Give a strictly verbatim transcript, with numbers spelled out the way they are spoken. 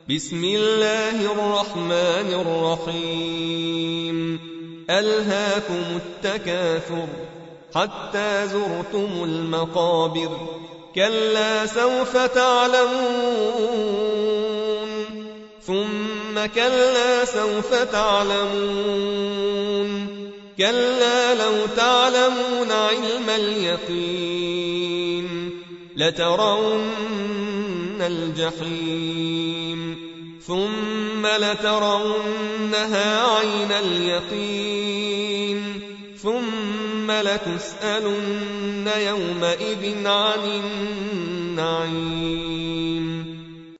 بسم الله الرحمن الرحيم ألهاكم التكاثر حتى زرتم المقابر كلا سوف تعلمون ثم كلا سوف تعلمون كلا لو تعلمون علم اليقين لترون الجحيم ثم لترونها عين اليقين ثم لتسألن يومئذ عن النعيم